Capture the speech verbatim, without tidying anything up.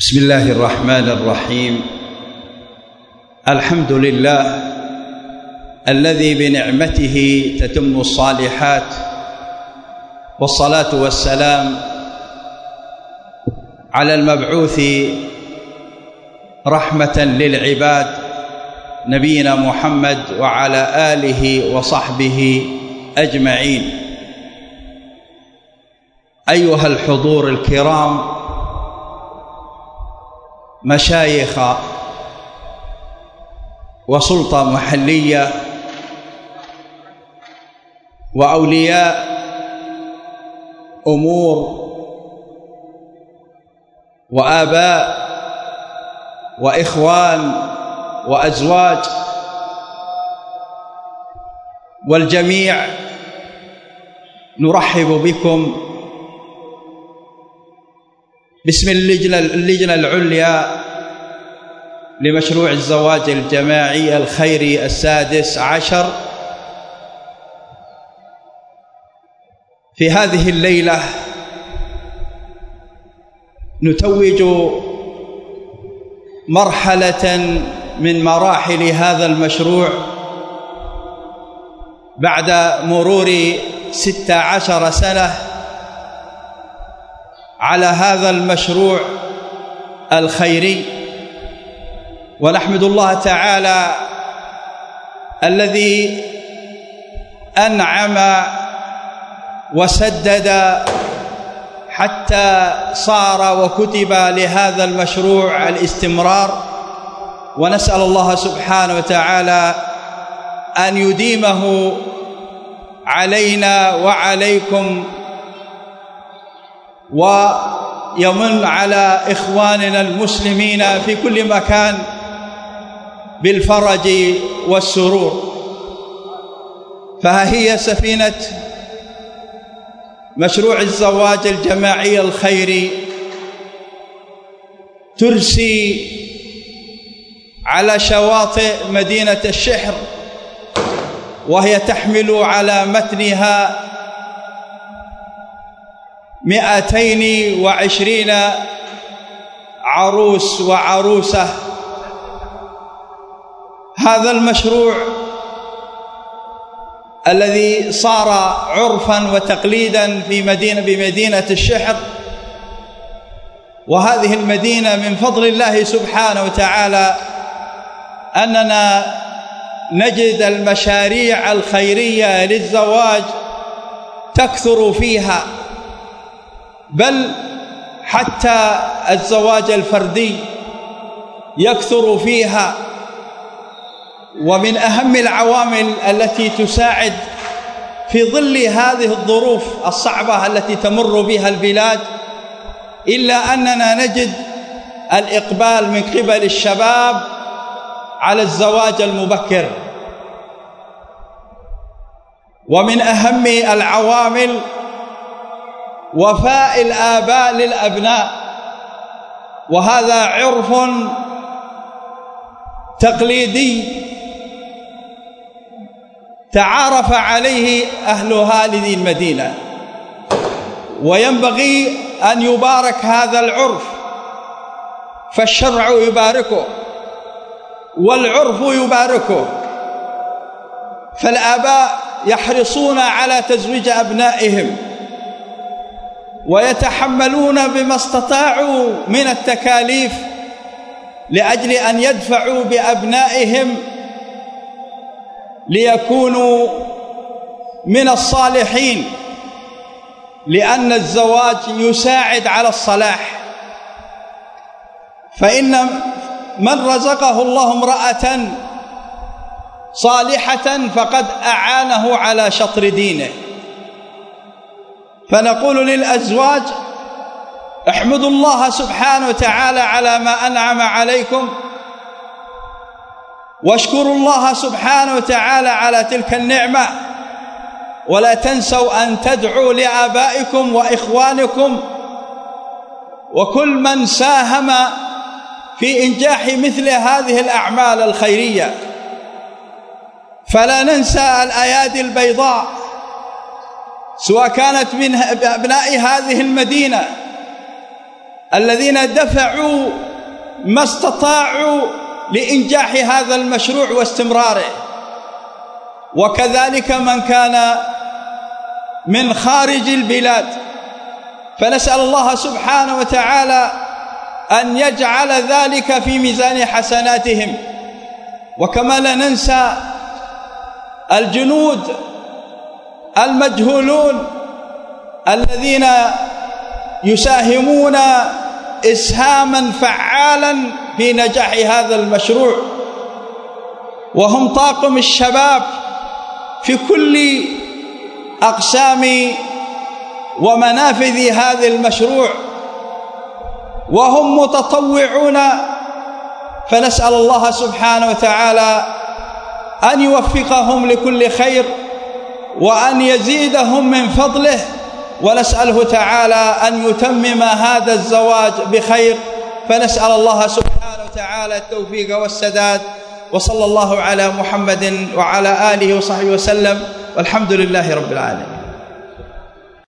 بسم الله الرحمن الرحيم. الحمد لله الذي بنعمته تتم الصالحات، والصلاة والسلام على المبعوث رحمة للعباد نبينا محمد وعلى آله وصحبه أجمعين. أيها الحضور الكرام، مشايخ وسلطة محلية وأولياء أمور وآباء وإخوان وأزواج والجميع، نرحب بكم باسم اللجنة, اللجنة العليا لمشروع الزواج الجماعي الخيري السادس عشر في هذه الليلة. نتوج مرحلة من مراحل هذا المشروع بعد مرور ست عشر سنة على هذا المشروع الخيري، ونحمد الله تعالى الذي أنعم وسدد حتى صار وكتب لهذا المشروع الاستمرار، ونسأل الله سبحانه وتعالى أن يديمه علينا وعليكم، ويمن على إخواننا المسلمين في كل مكان بالفرج والسرور. فها هي سفينة مشروع الزواج الجماعي الخيري ترسي على شواطئ مدينة الشحر، وهي تحمل على متنها مئتين وعشرين عروس وعروسة. هذا المشروع الذي صار عرفا وتقليدا في مدينة بمدينة الشحر، وهذه المدينة من فضل الله سبحانه وتعالى أننا نجد المشاريع الخيرية للزواج تكثر فيها، بل حتى الزواج الفردي يكثر فيها. ومن أهم العوامل التي تساعد في ظل هذه الظروف الصعبة التي تمر بها البلاد، إلا أننا نجد الإقبال من قبل الشباب على الزواج المبكر. ومن أهم العوامل وفاء الآباء للأبناء، وهذا عرف تقليدي تعارف عليه أهل هذه المدينة، وينبغي أن يبارك هذا العرف، فالشرع يباركه والعرف يباركه. فالآباء يحرصون على تزويج أبنائهم، ويتحملون بما استطاعوا من التكاليف لأجل أن يدفعوا بأبنائهم ليكونوا من الصالحين، لأن الزواج يساعد على الصلاح. فإن من رزقه الله امرأة صالحة فقد أعانه على شطر دينه. فنقول للأزواج: احمدوا الله سبحانه وتعالى على ما أنعم عليكم، واشكروا الله سبحانه وتعالى على تلك النعمة، ولا تنسوا أن تدعوا لآبائكم وإخوانكم وكل من ساهم في إنجاح مثل هذه الأعمال الخيرية. فلا ننسى الأيادي البيضاء، سواء كانت من أبناء هذه المدينة الذين دفعوا ما استطاعوا لإنجاح هذا المشروع واستمراره، وكذلك من كان من خارج البلاد، فنسأل الله سبحانه وتعالى أن يجعل ذلك في ميزان حسناتهم. وكما لا ننسى الجنود المجهولون الذين يساهمون إسهاما فعالا في نجاح هذا المشروع، وهم طاقم الشباب في كل أقسام ومنافذ هذا المشروع، وهم متطوعون، فنسأل الله سبحانه وتعالى أن يوفقهم لكل خير وأن يزيدهم من فضله، ونسأله تعالى أن يتمم هذا الزواج بخير، فنسأل الله سبحانه وتعالى التوفيق والسداد. وصلى الله على محمد وعلى آله وصحبه وسلم، والحمد لله رب العالمين.